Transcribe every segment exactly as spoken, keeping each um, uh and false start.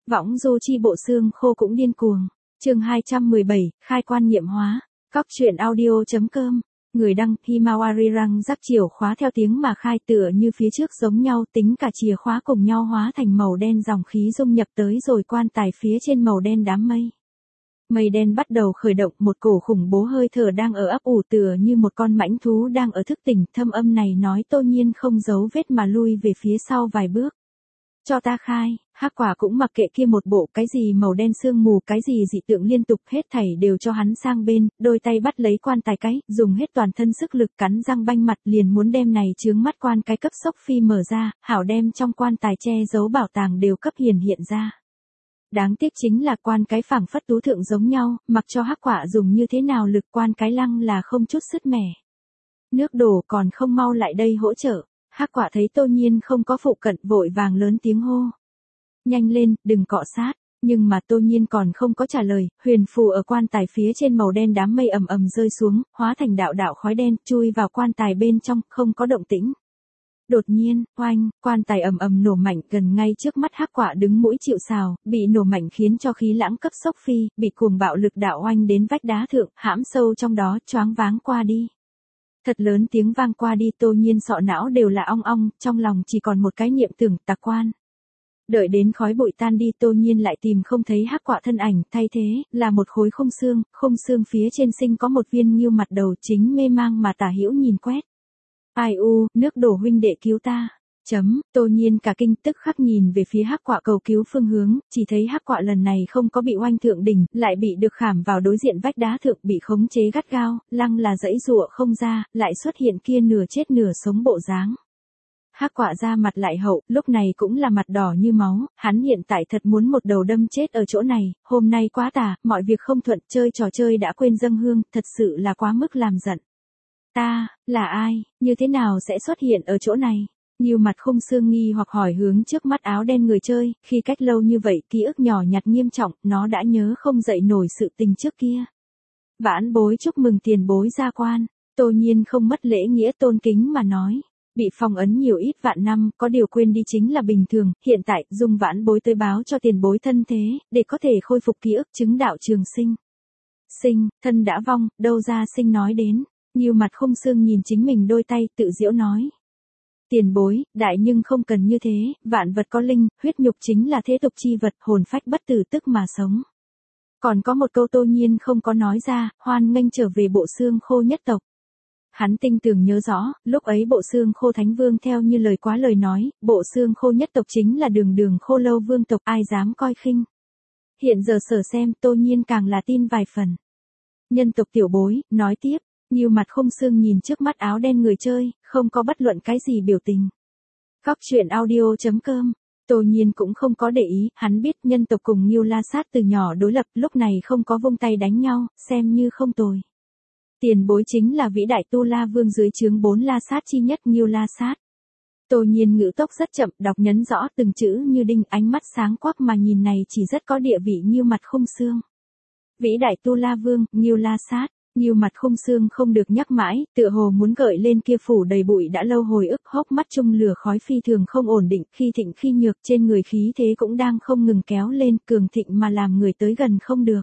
Võng du chi bộ xương khô cũng điên cuồng. Chương hai trăm mười bảy, khai quan nghiệm hóa. Cóc truyện audio.com. Người đăng Himawari răng rắc chìa khóa theo tiếng mà khai tựa như phía trước giống nhau, tính cả chìa khóa cùng nhau hóa thành màu đen, dòng khí dung nhập tới rồi quan tài phía trên màu đen đám mây. Mây đen bắt đầu khởi động, một cổ khủng bố hơi thở đang ở ấp ủ tựa như một con mãnh thú đang ở thức tỉnh. Thâm âm này nói Tô Nhiên không giấu vết mà lui về phía sau vài bước. Cho ta khai. Hắc Quả cũng mặc kệ kia một bộ cái gì màu đen sương mù, cái gì dị tượng liên tục, hết thảy đều cho hắn sang bên, đôi tay bắt lấy quan tài cái, dùng hết toàn thân sức lực cắn răng banh mặt, liền muốn đem này chướng mắt quan cái cấp sốc phi mở ra, hảo đem trong quan tài che giấu bảo tàng đều cấp hiển hiện ra. Đáng tiếc chính là quan cái phảng phất tú thượng giống nhau, mặc cho Hắc Quả dùng như thế nào lực, quan cái lăng là không chút sứt mẻ. Nước đổ còn không mau lại đây hỗ trợ. Hắc Quả thấy Tô Nhiên không có phụ cận, vội vàng lớn tiếng hô. Nhanh lên, đừng cọ sát. Nhưng mà Tô Nhiên còn không có trả lời, huyền phù ở quan tài phía trên màu đen đám mây ầm ầm rơi xuống, hóa thành đạo đạo khói đen, chui vào quan tài bên trong, không có động tĩnh. Đột nhiên, oanh, quan tài ầm ầm nổ mạnh gần ngay trước mắt. Hắc Quả đứng mũi chịu sào, bị nổ mạnh khiến cho khí lãng cấp sốc phi, bị cuồng bạo lực đạo oanh đến vách đá thượng, hãm sâu trong đó, choáng váng qua đi. Thật lớn tiếng vang qua đi, Tô Nhiên sọ não đều là ong ong, trong lòng chỉ còn một cái niệm tưởng tà quan. Đợi đến khói bụi tan đi, Tô Nhiên lại tìm không thấy Hắc Quả thân ảnh, thay thế là một khối khung xương, khung xương phía trên sinh có một viên ngưu mặt đầu, chính mê mang mà tả hữu nhìn quét. Ai u, nước đổ huynh đệ cứu ta. Chấm, Tô Nhiên cả kinh, tức khắc nhìn về phía Hắc Quả cầu cứu phương hướng, chỉ thấy Hắc Quả lần này không có bị oanh thượng đỉnh, lại bị được khảm vào đối diện vách đá thượng, bị khống chế gắt gao, lăng là dãy giụa không ra, lại xuất hiện kia nửa chết nửa sống bộ dáng. Hắc Quả ra mặt lại hậu, lúc này cũng là mặt đỏ như máu, hắn hiện tại thật muốn một đầu đâm chết ở chỗ này, hôm nay quá tà, mọi việc không thuận, chơi trò chơi đã quên dâng hương, thật sự là quá mức làm giận. Ta, là ai, như thế nào sẽ xuất hiện ở chỗ này? Nhiều mặt khung xương nghi hoặc hỏi hướng trước mắt áo đen người chơi, khi cách lâu như vậy, ký ức nhỏ nhặt nghiêm trọng, nó đã nhớ không dậy nổi sự tình trước kia. Vãn bối chúc mừng tiền bối gia quan. Tô Nhiên không mất lễ nghĩa tôn kính mà nói. Bị phong ấn nhiều ít vạn năm, có điều quên đi chính là bình thường, hiện tại, dùng vãn bối tới báo cho tiền bối thân thế, để có thể khôi phục ký ức, chứng đạo trường sinh. Sinh, thân đã vong, đâu ra sinh nói đến. Nhiều mặt khung xương nhìn chính mình đôi tay, tự giễu nói. Tiền bối, đại nhưng không cần như thế, vạn vật có linh, huyết nhục chính là thế tục chi vật, hồn phách bất tử tức mà sống. Còn có một câu Tô Nhiên không có nói ra, hoan nghênh trở về bộ xương khô nhất tộc. Hắn tinh tường nhớ rõ, lúc ấy bộ xương khô thánh vương theo như lời quá lời nói, bộ xương khô nhất tộc chính là đường đường khô lâu vương tộc, ai dám coi khinh. Hiện giờ sở xem, Tô Nhiên càng là tin vài phần. Nhân tộc tiểu bối, nói tiếp. Nhiều mặt khung xương nhìn trước mắt áo đen người chơi, không có bất luận cái gì biểu tình. Cóc truyện audio.com. Tô Nhiên cũng không có để ý, hắn biết nhân tộc cùng Ngưu La Sát từ nhỏ đối lập, lúc này không có vung tay đánh nhau, xem như không tồi. Tiền bối chính là vĩ đại Tu La Vương dưới trướng bốn La Sát chi nhất Ngưu La Sát. Tô Nhiên ngữ tốc rất chậm, đọc nhấn rõ từng chữ như đinh, ánh mắt sáng quắc mà nhìn này chỉ rất có địa vị Ngưu mặt khung xương. Vĩ đại Tu La Vương, Ngưu La Sát. Nhiều mặt khung xương không được nhắc mãi, tựa hồ muốn gợi lên kia phủ đầy bụi đã lâu hồi ức, hốc mắt chung lửa khói phi thường không ổn định, khi thịnh khi nhược, trên người khí thế cũng đang không ngừng kéo lên, cường thịnh mà làm người tới gần không được.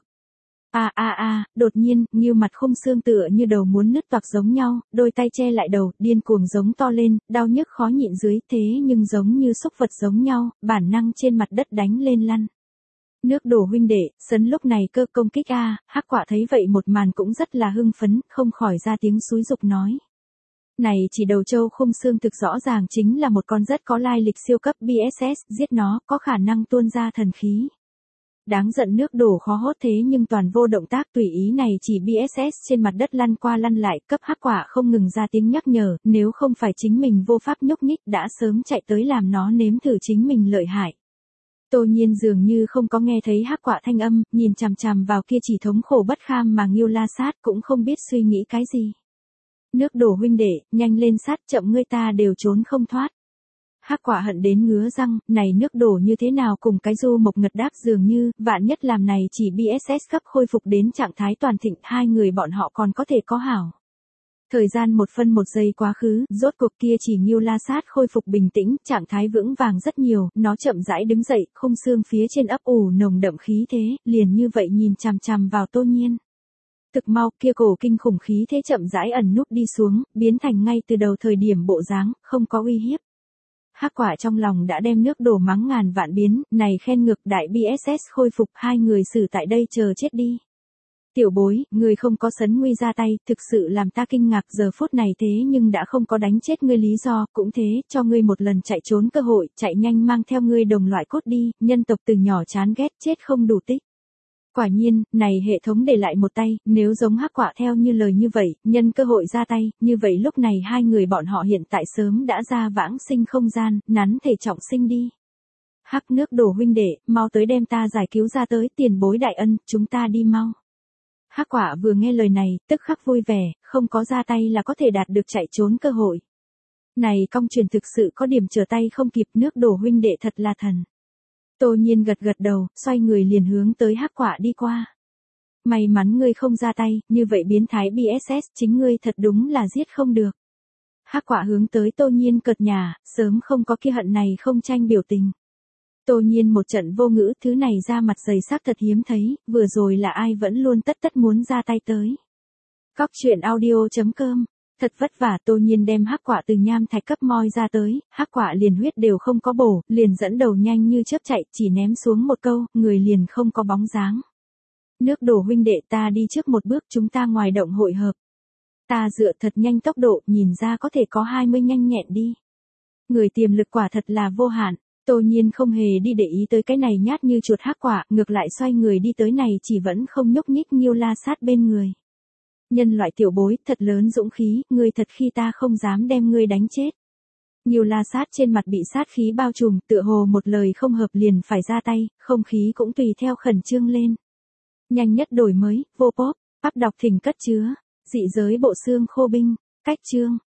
A a a, đột nhiên, nhiều mặt khung xương tựa như đầu muốn nứt toạc giống nhau, đôi tay che lại đầu, điên cuồng giống to lên, đau nhức khó nhịn dưới, thế nhưng giống như xúc vật giống nhau, bản năng trên mặt đất đánh lên lăn. Nước đổ huynh đệ, sấn lúc này cơ công kích a. Hắc Quả thấy vậy một màn cũng rất là hưng phấn, không khỏi ra tiếng xúi dục nói. Này chỉ đầu châu khung xương thực rõ ràng chính là một con rất có lai lịch siêu cấp bê ét ét, giết nó, có khả năng tuôn ra thần khí. Đáng giận nước đổ khó hốt thế nhưng toàn vô động tác tùy ý này chỉ bê ét ét trên mặt đất lăn qua lăn lại, cấp Hắc Quả không ngừng ra tiếng nhắc nhở, nếu không phải chính mình vô pháp nhúc nhích đã sớm chạy tới làm nó nếm thử chính mình lợi hại. Tô Nhiên dường như không có nghe thấy Hắc Quả thanh âm, nhìn chằm chằm vào kia chỉ thống khổ bất kham mà Ngưu La Sát cũng không biết suy nghĩ cái gì. Nước đổ huynh đệ, nhanh lên sát, chậm ngươi ta đều trốn không thoát. Hắc Quả hận đến ngứa răng, này nước đổ như thế nào cùng cái du mộc ngật đáp dường như, vạn nhất làm này chỉ bê ét ét cấp khôi phục đến trạng thái toàn thịnh, hai người bọn họ còn có thể có hảo. Thời gian một phân một giây quá khứ, rốt cuộc kia chỉ Ngưu La Sát khôi phục bình tĩnh, trạng thái vững vàng rất nhiều, nó chậm rãi đứng dậy, khung xương phía trên ấp ủ nồng đậm khí thế, liền như vậy nhìn chằm chằm vào Tô Nhiên. Thực mau, kia cổ kinh khủng khí thế chậm rãi ẩn núp đi xuống, biến thành ngay từ đầu thời điểm bộ dáng, không có uy hiếp. Hắc Quả trong lòng đã đem nước đổ mắng ngàn vạn biến, này khen ngược đại bê ét ét khôi phục, hai người xử tại đây chờ chết đi. Tiểu bối, người không có sấn nguy ra tay, thực sự làm ta kinh ngạc, giờ phút này thế nhưng đã không có đánh chết ngươi lý do, cũng thế, cho ngươi một lần chạy trốn cơ hội, chạy nhanh mang theo ngươi đồng loại cốt đi, nhân tộc từ nhỏ chán ghét chết không đủ tích. Quả nhiên, này hệ thống để lại một tay, nếu giống Hắc Quả theo như lời như vậy, nhân cơ hội ra tay, như vậy lúc này hai người bọn họ hiện tại sớm đã ra vãng sinh không gian, nắn thể trọng sinh đi. Hắc nước đổ huynh đệ, mau tới đem ta giải cứu ra tới, tiền bối đại ân, chúng ta đi mau. Hắc Quả vừa nghe lời này, tức khắc vui vẻ, không có ra tay là có thể đạt được chạy trốn cơ hội. Này công truyền thực sự có điểm trở tay không kịp, nước đổ huynh đệ thật là thần. Tô Nhiên gật gật đầu, xoay người liền hướng tới Hắc Quả đi qua. May mắn ngươi không ra tay, như vậy biến thái bê ét ét chính ngươi thật đúng là giết không được. Hắc Quả hướng tới Tô Nhiên cợt nhả, sớm không có kia hận này không tranh biểu tình. Tô Nhiên một trận vô ngữ, thứ này ra mặt dày sắc thật hiếm thấy, vừa rồi là ai vẫn luôn tất tất muốn ra tay tới. Cóc truyện audio chấm com. Thật vất vả Tô Nhiên đem Hắc Quả từ nham thạch cấp moi ra tới, Hắc Quả liền huyết đều không có bổ, liền dẫn đầu nhanh như chớp chạy, chỉ ném xuống một câu, người liền không có bóng dáng. Nước đổ huynh đệ, ta đi trước một bước, chúng ta ngoài động hội hợp. Ta dựa thật nhanh tốc độ, nhìn ra có thể có hai mươi nhanh nhẹn đi. Người tiềm lực quả thật là vô hạn. Tô Nhiên không hề đi để ý tới cái này nhát như chuột Hắc Quả, ngược lại xoay người đi tới này chỉ vẫn không nhúc nhích Ngưu La Sát bên người. Nhân loại tiểu bối, thật lớn dũng khí, ngươi thật khi ta không dám đem ngươi đánh chết. Ngưu La Sát trên mặt bị sát khí bao trùm, tựa hồ một lời không hợp liền phải ra tay, không khí cũng tùy theo khẩn trương lên. Nhanh nhất đổi mới, vô pop, áp đọc thỉnh cất chứa, dị giới bộ xương khô binh, cách chương.